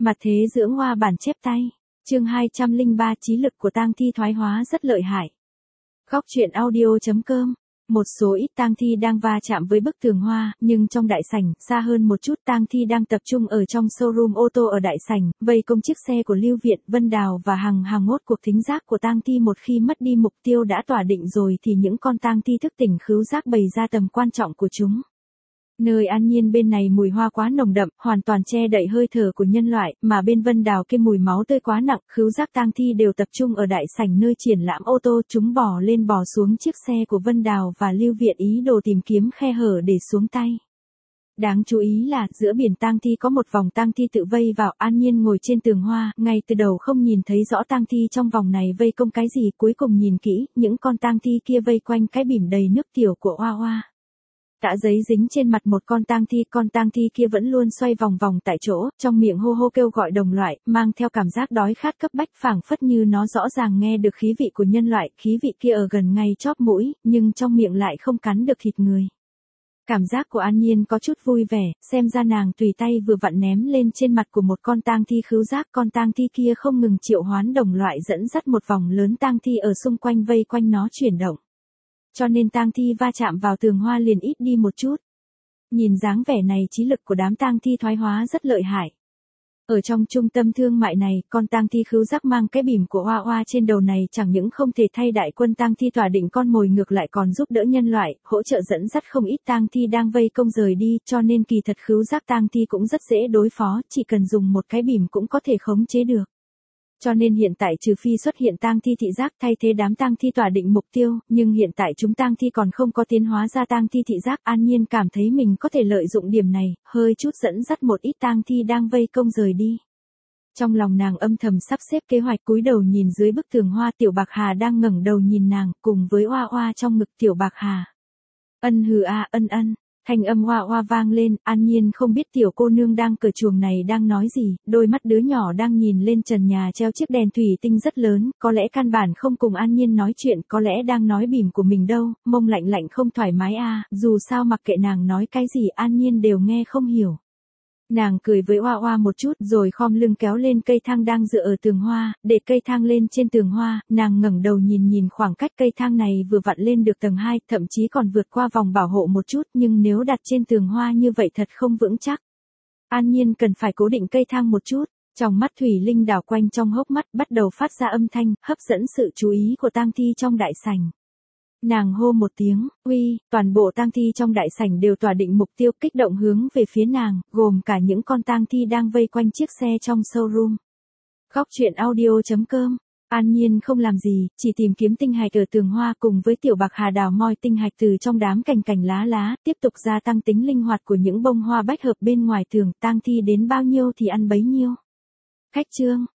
Mặt thế dưỡng hoa bản chép tay. Chương 203 trí lực của tang thi thoái hóa rất lợi hại. Góc truyện audio.com. Một số ít tang thi đang va chạm với bức tường hoa, nhưng trong đại sảnh, xa hơn một chút tang thi đang tập trung ở trong showroom ô tô ở đại sảnh, vây công chiếc xe của Lưu Viện, Vân Đào và Hằng Hằng. Ngốt cuộc thính giác của tang thi một khi mất đi mục tiêu đã tỏa định rồi thì những con tang thi thức tỉnh khứu giác bày ra tầm quan trọng của chúng. Nơi An Nhiên bên này mùi hoa quá nồng đậm, hoàn toàn che đậy hơi thở của nhân loại, mà bên Vân Đào kia mùi máu tươi quá nặng, khứu giác tang thi đều tập trung ở đại sảnh nơi triển lãm ô tô. Chúng bò lên bò xuống chiếc xe của Vân Đào và Lưu Viện ý đồ tìm kiếm khe hở để xuống tay. Đáng chú ý là, giữa biển tang thi có một vòng tang thi tự vây vào. An Nhiên ngồi trên tường hoa, ngay từ đầu không nhìn thấy rõ tang thi trong vòng này vây công cái gì, cuối cùng nhìn kỹ, những con tang thi kia vây quanh cái bỉm đầy nước tiểu của Hoa Hoa. Đã giấy dính trên mặt một con tang thi kia vẫn luôn xoay vòng vòng tại chỗ, trong miệng hô hô kêu gọi đồng loại, mang theo cảm giác đói khát cấp bách, phảng phất như nó rõ ràng nghe được khí vị của nhân loại, khí vị kia ở gần ngay chóp mũi, nhưng trong miệng lại không cắn được thịt người. Cảm giác của An Nhiên có chút vui vẻ, xem ra nàng tùy tay vừa vặn ném lên trên mặt của một con tang thi khứu giác, con tang thi kia không ngừng triệu hoán đồng loại dẫn dắt một vòng lớn tang thi ở xung quanh vây quanh nó chuyển động. Cho nên tang thi va chạm vào tường hoa liền ít đi một chút. Nhìn dáng vẻ này trí lực của đám tang thi thoái hóa rất lợi hại. Ở trong trung tâm thương mại này, con tang thi khứu giác mang cái bỉm của Hoa Hoa trên đầu này chẳng những không thể thay đại quân tang thi tỏa định con mồi, ngược lại còn giúp đỡ nhân loại, hỗ trợ dẫn dắt không ít tang thi đang vây công rời đi, cho nên kỳ thật khứu giác tang thi cũng rất dễ đối phó, chỉ cần dùng một cái bỉm cũng có thể khống chế được. Cho nên hiện tại trừ phi xuất hiện tang thi thị giác thay thế đám tang thi tỏa định mục tiêu, nhưng hiện tại chúng tang thi còn không có tiến hóa ra tang thi thị giác. An Nhiên cảm thấy mình có thể lợi dụng điểm này, hơi chút dẫn dắt một ít tang thi đang vây công rời đi. Trong lòng nàng âm thầm sắp xếp kế hoạch, cúi đầu nhìn dưới bức tường hoa. Tiểu Bạc Hà đang ngẩng đầu nhìn nàng, cùng với Hoa Hoa trong ngực Tiểu Bạc Hà. Ân hừ a, ân ân. Thanh âm Hoa Hoa vang lên. An Nhiên không biết tiểu cô nương đang cởi chuồng này đang nói gì, đôi mắt đứa nhỏ đang nhìn lên trần nhà treo chiếc đèn thủy tinh rất lớn, có lẽ căn bản không cùng An Nhiên nói chuyện, có lẽ đang nói bỉm của mình đâu, mông lạnh lạnh không thoải mái a, dù sao mặc kệ nàng nói cái gì An Nhiên đều nghe không hiểu. Nàng cười với Hoa Hoa một chút rồi khom lưng kéo lên cây thang đang dựa ở tường hoa, để cây thang lên trên tường hoa, nàng ngẩng đầu nhìn khoảng cách cây thang này vừa vặn lên được tầng 2, thậm chí còn vượt qua vòng bảo hộ một chút, nhưng nếu đặt trên tường hoa như vậy thật không vững chắc. An Nhiên cần phải cố định cây thang một chút, trong mắt thủy linh đảo quanh trong hốc mắt bắt đầu phát ra âm thanh, hấp dẫn sự chú ý của tang thi trong đại sảnh. Nàng hô một tiếng, uy, toàn bộ tang thi trong đại sảnh đều tỏa định mục tiêu, kích động hướng về phía nàng, gồm cả những con tang thi đang vây quanh chiếc xe trong showroom. Góc truyện audio.com. An Nhiên không làm gì, chỉ tìm kiếm tinh hạch ở tường hoa, cùng với Tiểu Bạc Hà đào moi tinh hạch từ trong đám cành lá, tiếp tục gia tăng tính linh hoạt của những bông hoa bách hợp bên ngoài tường. Tang thi đến bao nhiêu thì ăn bấy nhiêu. Khách trương,